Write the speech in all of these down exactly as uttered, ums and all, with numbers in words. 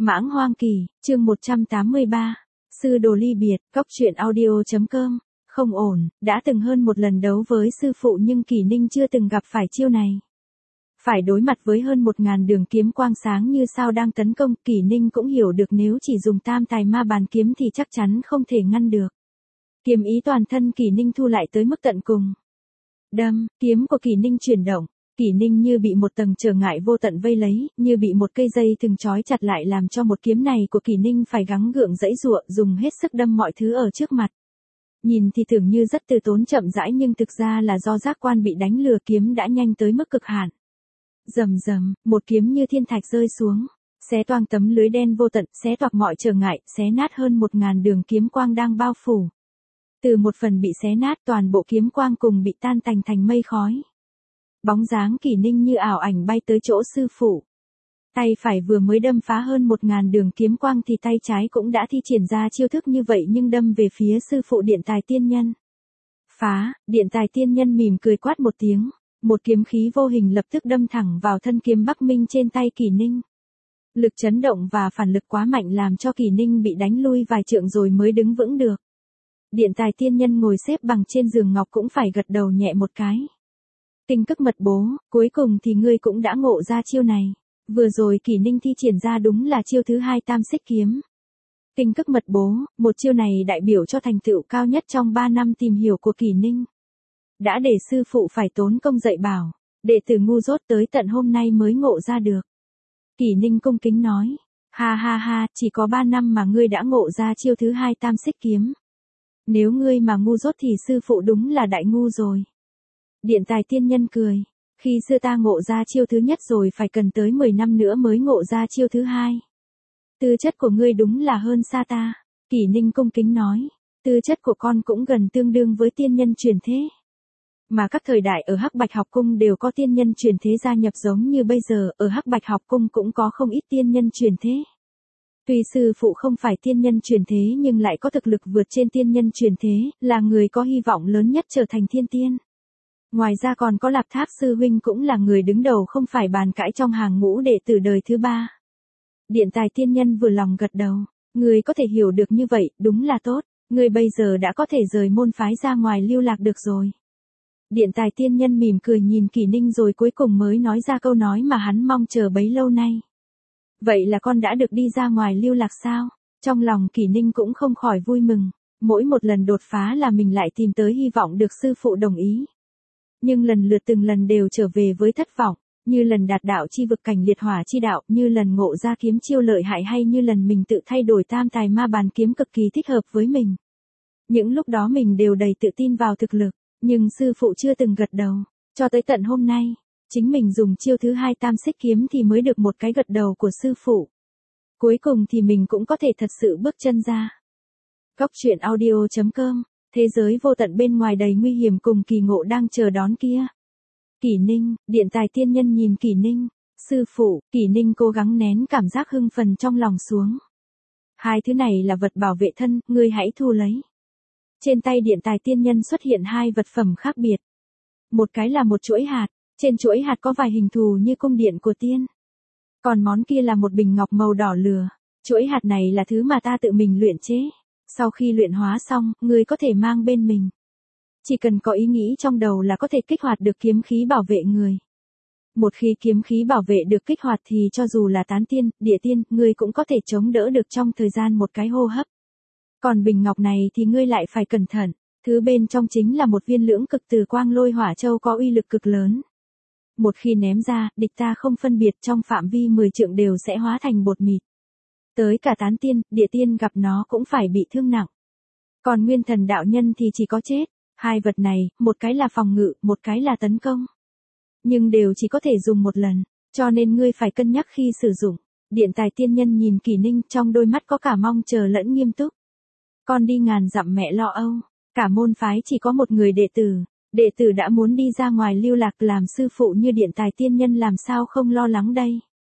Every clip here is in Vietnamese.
Mãng Hoang Kỳ, chương một trăm tám mươi ba. Sư đồ ly biệt, cóc truyện audio chấm com. Không ổn, đã từng hơn một lần đấu với sư phụ nhưng Kỳ Ninh chưa từng gặp phải chiêu này. Phải đối mặt với hơn một ngàn đường kiếm quang sáng như sao đang tấn công, Kỳ Ninh cũng hiểu được nếu chỉ dùng tam tài ma bàn kiếm thì chắc chắn không thể ngăn được. Kiếm ý toàn thân Kỳ Ninh thu lại tới mức tận cùng. Đâm, kiếm của Kỳ Ninh chuyển động. Kỳ Ninh như bị một tầng trở ngại vô tận vây lấy, như bị một cây dây thừng trói chặt lại làm cho một kiếm này của Kỳ Ninh phải gắng gượng giãy giụa, dùng hết sức đâm mọi thứ ở trước mặt. Nhìn thì tưởng như rất từ tốn chậm rãi nhưng thực ra là do giác quan bị đánh lừa, kiếm đã nhanh tới mức cực hạn. Rầm rầm, một kiếm như thiên thạch rơi xuống, xé toang tấm lưới đen vô tận, xé toạc mọi trở ngại, xé nát hơn một ngàn đường kiếm quang đang bao phủ. Từ một phần bị xé nát, toàn bộ kiếm quang cùng bị tan tành thành mây khói. Bóng dáng Kỳ Ninh như ảo ảnh bay tới chỗ sư phụ. Tay phải vừa mới đâm phá hơn một ngàn đường kiếm quang thì tay trái cũng đã thi triển ra chiêu thức như vậy nhưng đâm về phía sư phụ Điện Tài Tiên Nhân. Phá, Điện Tài Tiên Nhân mỉm cười quát một tiếng, một kiếm khí vô hình lập tức đâm thẳng vào thân kiếm Bắc Minh trên tay Kỳ Ninh. Lực chấn động và phản lực quá mạnh làm cho Kỳ Ninh bị đánh lui vài trượng rồi mới đứng vững được. Điện Tài Tiên Nhân ngồi xếp bằng trên giường ngọc cũng phải gật đầu nhẹ một cái. Tinh Cức Mật Bố, cuối cùng thì ngươi cũng đã ngộ ra chiêu này. Vừa rồi Kỳ Ninh thi triển ra đúng là chiêu thứ hai Tam Xích Kiếm. Tinh Cức Mật Bố, một chiêu này đại biểu cho thành tựu cao nhất trong ba năm tìm hiểu của Kỳ Ninh. Đã để sư phụ phải tốn công dạy bảo, đệ tử ngu dốt tới tận hôm nay mới ngộ ra được. Kỳ Ninh cung kính nói, ha ha ha, chỉ có ba năm mà ngươi đã ngộ ra chiêu thứ hai Tam Xích Kiếm. Nếu ngươi mà ngu dốt thì sư phụ đúng là đại ngu rồi. Điện Tài Tiên Nhân cười, khi xưa ta ngộ ra chiêu thứ nhất rồi phải cần tới mười năm nữa mới ngộ ra chiêu thứ hai. Tư chất của ngươi đúng là hơn xa ta. Kỳ Ninh cung kính nói, tư chất của con cũng gần tương đương với tiên nhân truyền thế. Mà các thời đại ở Hắc Bạch Học Cung đều có tiên nhân truyền thế gia nhập giống như bây giờ, ở Hắc Bạch Học Cung cũng có không ít tiên nhân truyền thế. Tuy sư phụ không phải tiên nhân truyền thế nhưng lại có thực lực vượt trên tiên nhân truyền thế, là người có hy vọng lớn nhất trở thành thiên tiên. Ngoài ra còn có Lạp Tháp sư huynh cũng là người đứng đầu không phải bàn cãi trong hàng ngũ đệ tử đời thứ ba. Điện Tài Tiên Nhân vừa lòng gật đầu, người có thể hiểu được như vậy, đúng là tốt, người bây giờ đã có thể rời môn phái ra ngoài lưu lạc được rồi. Điện Tài Tiên Nhân mỉm cười nhìn Kỳ Ninh rồi cuối cùng mới nói ra câu nói mà hắn mong chờ bấy lâu nay. Vậy là con đã được đi ra ngoài lưu lạc sao? Trong lòng Kỳ Ninh cũng không khỏi vui mừng, mỗi một lần đột phá là mình lại tìm tới hy vọng được sư phụ đồng ý. Nhưng lần lượt từng lần đều trở về với thất vọng, như lần đạt đạo chi vực cảnh liệt hỏa chi đạo, như lần ngộ ra kiếm chiêu lợi hại hay như lần mình tự thay đổi tam tài ma bàn kiếm cực kỳ thích hợp với mình. Những lúc đó mình đều đầy tự tin vào thực lực, nhưng sư phụ chưa từng gật đầu, cho tới tận hôm nay, chính mình dùng chiêu thứ hai Tam Xích Kiếm thì mới được một cái gật đầu của sư phụ. Cuối cùng thì mình cũng có thể thật sự bước chân ra. Cóc truyện audio chấm com. Thế giới vô tận bên ngoài đầy nguy hiểm cùng kỳ ngộ đang chờ đón kia. Kỳ Ninh, Điện Tài Tiên Nhân nhìn Kỳ Ninh, sư phụ, Kỳ Ninh cố gắng nén cảm giác hưng phấn trong lòng xuống. Hai thứ này là vật bảo vệ thân, ngươi hãy thu lấy. Trên tay Điện Tài Tiên Nhân xuất hiện hai vật phẩm khác biệt. Một cái là một chuỗi hạt, trên chuỗi hạt có vài hình thù như cung điện của tiên. Còn món kia là một bình ngọc màu đỏ lửa. Chuỗi hạt này là thứ mà ta tự mình luyện chế. Sau khi luyện hóa xong, ngươi có thể mang bên mình. Chỉ cần có ý nghĩ trong đầu là có thể kích hoạt được kiếm khí bảo vệ người. Một khi kiếm khí bảo vệ được kích hoạt thì cho dù là tán tiên, địa tiên, ngươi cũng có thể chống đỡ được trong thời gian một cái hô hấp. Còn bình ngọc này thì ngươi lại phải cẩn thận, thứ bên trong chính là một viên lưỡng cực từ quang lôi hỏa châu có uy lực cực lớn. Một khi ném ra, địch ta không phân biệt trong phạm vi mười trượng đều sẽ hóa thành bột mịt. Tới cả tán tiên, địa tiên gặp nó cũng phải bị thương nặng. Còn nguyên thần đạo nhân thì chỉ có chết. Hai vật này, một cái là phòng ngự, một cái là tấn công. Nhưng đều chỉ có thể dùng một lần, cho nên ngươi phải cân nhắc khi sử dụng. Điện Tài Tiên Nhân nhìn Kỳ Ninh trong đôi mắt có cả mong chờ lẫn nghiêm túc. Con đi ngàn dặm mẹ lo âu, cả môn phái chỉ có một người đệ tử. Đệ tử đã muốn đi ra ngoài lưu lạc làm sư phụ như Điện Tài Tiên Nhân làm sao không lo lắng đây.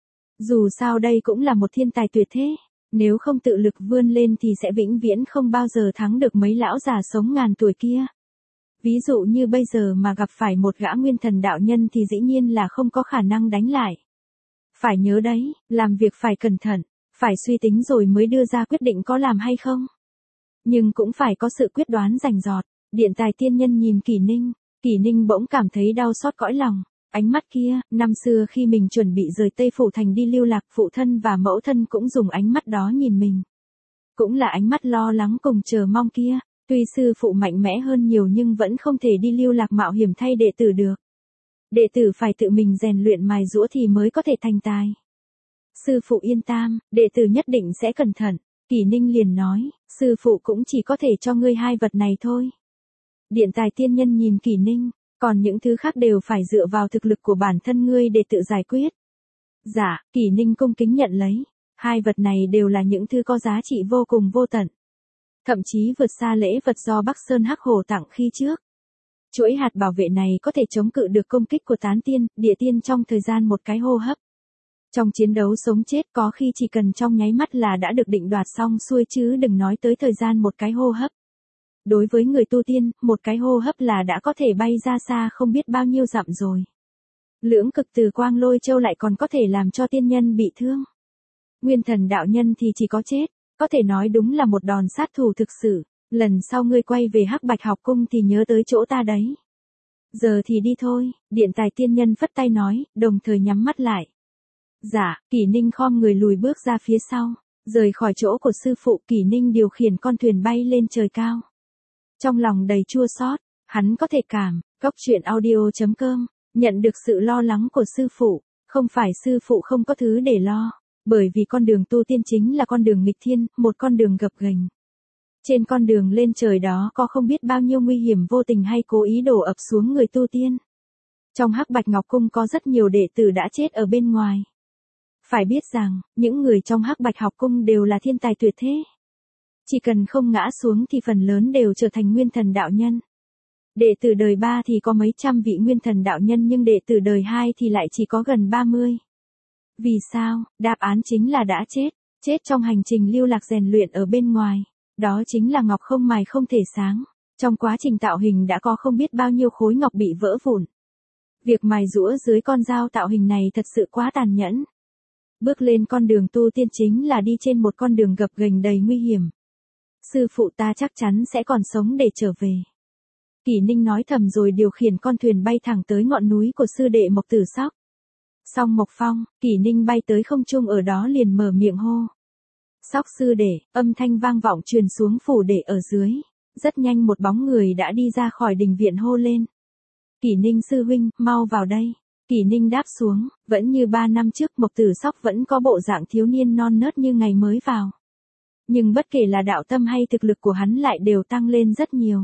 Dù sao đây cũng là một thiên tài tuyệt thế, nếu không tự lực vươn lên thì sẽ vĩnh viễn không bao giờ thắng được mấy lão già sống ngàn tuổi kia. Ví dụ như bây giờ mà gặp phải một gã nguyên thần đạo nhân thì dĩ nhiên là không có khả năng đánh lại. Phải nhớ đấy, làm việc phải cẩn thận, Phải suy tính rồi mới đưa ra quyết định có làm hay không. Nhưng cũng phải có sự quyết đoán rành rọt. Điện tài tiên nhân nhìn Kỷ Ninh, Kỷ Ninh bỗng cảm thấy đau xót cõi lòng. Ánh mắt kia, năm xưa khi mình chuẩn bị rời Tây Phủ Thành đi lưu lạc, phụ thân và mẫu thân cũng dùng ánh mắt đó nhìn mình. Cũng là ánh mắt lo lắng cùng chờ mong kia, tuy sư phụ mạnh mẽ hơn nhiều nhưng vẫn không thể đi lưu lạc mạo hiểm thay đệ tử được. Đệ tử phải tự mình rèn luyện mài giũa thì mới có thể thành tài. Sư phụ yên tâm, đệ tử nhất định sẽ cẩn thận. Kỷ Ninh liền nói, sư phụ cũng chỉ có thể cho ngươi hai vật này thôi. Điện tài tiên nhân nhìn Kỷ Ninh, còn những thứ khác đều phải dựa vào thực lực của bản thân ngươi để tự giải quyết. Dạ, Kỷ Ninh cung kính nhận lấy. Hai vật này đều là những thứ có giá trị vô cùng vô tận. Thậm chí vượt xa lễ vật do Bắc Sơn Hắc Hổ tặng khi trước. Chuỗi hạt bảo vệ này có thể chống cự được công kích của tán tiên, địa tiên trong thời gian một cái hô hấp. Trong chiến đấu sống chết có khi chỉ cần trong nháy mắt là đã được định đoạt xong xuôi chứ đừng nói tới thời gian một cái hô hấp. Đối với người tu tiên, một cái hô hấp là đã có thể bay ra xa không biết bao nhiêu dặm rồi. Lưỡng cực từ quang lôi châu lại còn có thể làm cho tiên nhân bị thương. Nguyên thần đạo nhân thì chỉ có chết, có thể nói đúng là một đòn sát thủ thực sự. Lần sau ngươi quay về Hắc Bạch học cung thì nhớ tới chỗ ta đấy. Giờ thì đi thôi, điện tài tiên nhân phất tay nói, đồng thời nhắm mắt lại. Dạ, Kỷ Ninh khom người lùi bước ra phía sau, rời khỏi chỗ của sư phụ. Kỷ Ninh điều khiển con thuyền bay lên trời cao. Trong lòng đầy chua xót, hắn có thể cảm, góc truyện audio chấm com, nhận được sự lo lắng của sư phụ, không phải sư phụ không có thứ để lo, bởi vì con đường tu tiên chính là con đường nghịch thiên, một con đường gập ghềnh. Trên con đường lên trời đó có không biết bao nhiêu nguy hiểm vô tình hay cố ý đổ ập xuống người tu tiên. Trong Hắc Bạch Ngọc Cung có rất nhiều đệ tử đã chết ở bên ngoài. Phải biết rằng, những người trong Hắc Bạch học cung đều là thiên tài tuyệt thế. Chỉ cần không ngã xuống thì phần lớn đều trở thành nguyên thần đạo nhân. Đệ tử đời ba thì có mấy trăm vị nguyên thần đạo nhân nhưng đệ tử đời hai thì lại chỉ có gần ba mươi. Vì sao? Đáp án chính là đã chết, chết trong hành trình lưu lạc rèn luyện ở bên ngoài. Đó chính là ngọc không mài không thể sáng. Trong quá trình tạo hình đã có không biết bao nhiêu khối ngọc bị vỡ vụn. Việc mài giũa dưới con dao tạo hình này thật sự quá tàn nhẫn. Bước lên con đường tu tiên chính là đi trên một con đường gập ghềnh đầy nguy hiểm. Sư phụ ta chắc chắn sẽ còn sống để trở về. Kỷ Ninh nói thầm rồi điều khiển con thuyền bay thẳng tới ngọn núi của sư đệ Mộc Tử Sóc. Song Mộc Phong, Kỷ Ninh bay tới không trung ở đó liền mở miệng hô. Sóc sư đệ, âm thanh vang vọng truyền xuống phủ đệ ở dưới. Rất nhanh một bóng người đã đi ra khỏi đình viện hô lên. Kỷ Ninh sư huynh, mau vào đây. Kỷ Ninh đáp xuống, vẫn như ba năm trước Mộc Tử Sóc vẫn có bộ dạng thiếu niên non nớt như ngày mới vào. Nhưng bất kể là đạo tâm hay thực lực của hắn lại đều tăng lên rất nhiều.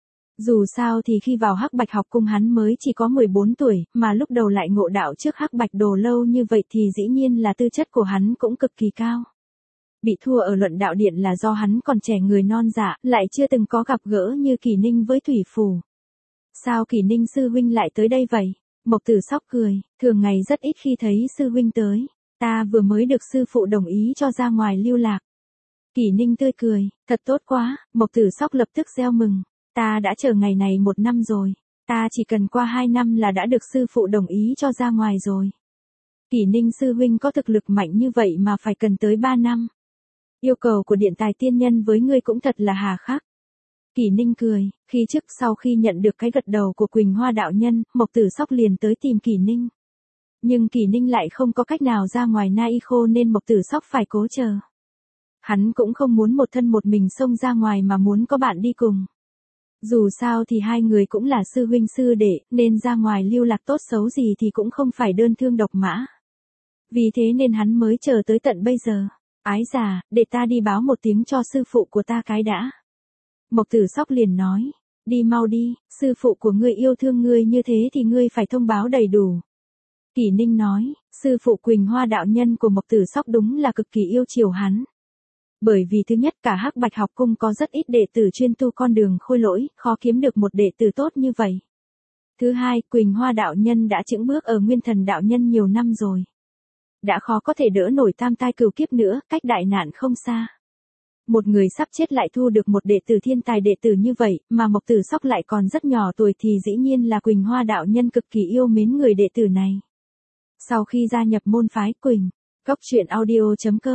Dù sao thì khi vào Hắc Bạch học cung hắn mới chỉ có mười bốn tuổi, mà lúc đầu lại ngộ đạo trước Hắc Bạch Đồ lâu như vậy thì dĩ nhiên là tư chất của hắn cũng cực kỳ cao. Bị thua ở luận đạo điện là do hắn còn trẻ người non dạ, lại chưa từng có gặp gỡ như Kỷ Ninh với Thủy Phù. Sao Kỷ Ninh sư huynh lại tới đây vậy? Mộc Tử Sóc cười, thường ngày rất ít khi thấy sư huynh tới. Ta vừa mới được sư phụ đồng ý cho ra ngoài lưu lạc. Kỷ Ninh tươi cười, thật tốt quá, Mộc Tử Sóc lập tức reo mừng. Ta đã chờ ngày này một năm rồi. Ta chỉ cần qua hai năm là đã được sư phụ đồng ý cho ra ngoài rồi. Kỷ Ninh sư huynh có thực lực mạnh như vậy mà phải cần tới ba năm. Yêu cầu của điện tài tiên nhân với ngươi cũng thật là hà khắc. Kỷ Ninh cười, khi trước sau khi nhận được cái gật đầu của Quỳnh Hoa đạo nhân, Mộc Tử Sóc liền tới tìm Kỷ Ninh. Nhưng Kỷ Ninh lại không có cách nào ra ngoài Na Y Khô nên Mộc Tử Sóc phải cố chờ. Hắn cũng không muốn một thân một mình xông ra ngoài mà muốn có bạn đi cùng. Dù sao thì hai người cũng là sư huynh sư đệ, nên ra ngoài lưu lạc tốt xấu gì thì cũng không phải đơn thương độc mã. Vì thế nên hắn mới chờ tới tận bây giờ. Ái già, để ta đi báo một tiếng cho sư phụ của ta cái đã. Mộc Tử Sóc liền nói, đi mau đi, sư phụ của ngươi yêu thương ngươi như thế thì ngươi phải thông báo đầy đủ. Kỷ Ninh nói, sư phụ Quỳnh Hoa đạo nhân của Mộc Tử Sóc đúng là cực kỳ yêu chiều hắn. Bởi vì thứ nhất cả Hắc Bạch học cung có rất ít đệ tử chuyên tu con đường khôi lỗi, khó kiếm được một đệ tử tốt như vậy. Thứ hai, Quỳnh Hoa đạo nhân đã chững bước ở Nguyên Thần đạo nhân nhiều năm rồi. Đã khó có thể đỡ nổi tam tai cửu kiếp nữa, cách đại nạn không xa. Một người sắp chết lại thu được một đệ tử thiên tài đệ tử như vậy, mà Mộc Tử Sóc lại còn rất nhỏ tuổi thì dĩ nhiên là Quỳnh Hoa đạo nhân cực kỳ yêu mến người đệ tử này. Sau khi gia nhập môn phái Quỳnh, góc truyện audio chấm com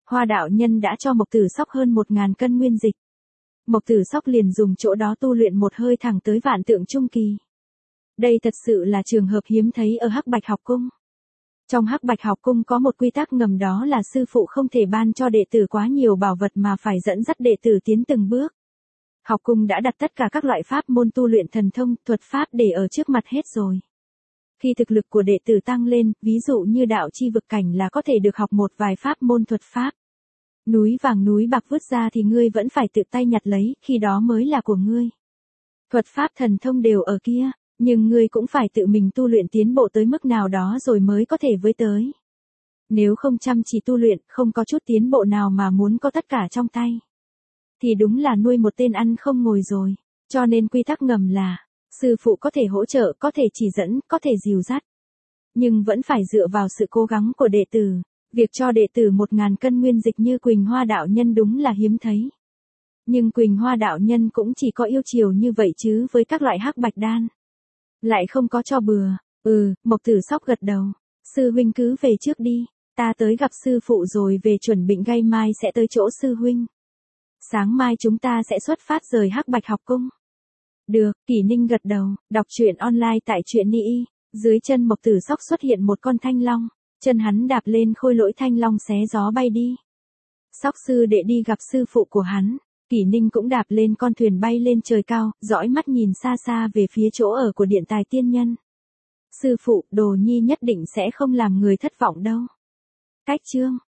Hoa đạo nhân đã cho Mộc Tử Sóc hơn một ngàn cân nguyên dịch. Mộc Tử Sóc liền dùng chỗ đó tu luyện một hơi thẳng tới vạn tượng trung kỳ. Đây thật sự là trường hợp hiếm thấy ở Hắc Bạch học cung. Trong Hắc Bạch học cung có một quy tắc ngầm, đó là sư phụ không thể ban cho đệ tử quá nhiều bảo vật mà phải dẫn dắt đệ tử tiến từng bước. Học cung đã đặt tất cả các loại pháp môn tu luyện thần thông, thuật pháp để ở trước mặt hết rồi. Khi thực lực của đệ tử tăng lên, ví dụ như đạo chi vực cảnh là có thể được học một vài pháp môn thuật pháp. Núi vàng núi bạc vứt ra thì ngươi vẫn phải tự tay nhặt lấy, khi đó mới là của ngươi. Thuật pháp thần thông đều ở kia, nhưng ngươi cũng phải tự mình tu luyện tiến bộ tới mức nào đó rồi mới có thể với tới. Nếu không chăm chỉ tu luyện, không có chút tiến bộ nào mà muốn có tất cả trong tay, thì đúng là nuôi một tên ăn không ngồi rồi. Cho nên quy tắc ngầm là, sư phụ có thể hỗ trợ, có thể chỉ dẫn, có thể dìu dắt. Nhưng vẫn phải dựa vào sự cố gắng của đệ tử. Việc cho đệ tử một ngàn cân nguyên dịch như Quỳnh Hoa đạo nhân đúng là hiếm thấy. Nhưng Quỳnh Hoa đạo nhân cũng chỉ có yêu chiều như vậy chứ với các loại hắc bạch đan. Lại không có cho bừa. Ừ, Mộc Tử Sóc gật đầu. Sư huynh cứ về trước đi. Ta tới gặp sư phụ rồi về chuẩn bị ngay mai sẽ tới chỗ sư huynh. Sáng mai chúng ta sẽ xuất phát rời Hắc Bạch học cung. Được, Kỷ Ninh gật đầu, đọc truyện online tại truyện Ni. Dưới chân Mộc Tử Sóc xuất hiện một con thanh long. Chân hắn đạp lên khôi lỗi thanh long xé gió bay đi. Sóc sư đệ đi gặp sư phụ của hắn. Kỷ Ninh cũng đạp lên con thuyền bay lên trời cao, dõi mắt nhìn xa xa về phía chỗ ở của Điện Tài tiên nhân. Sư phụ, Đồ Nhi nhất định sẽ không làm người thất vọng đâu. Cách chương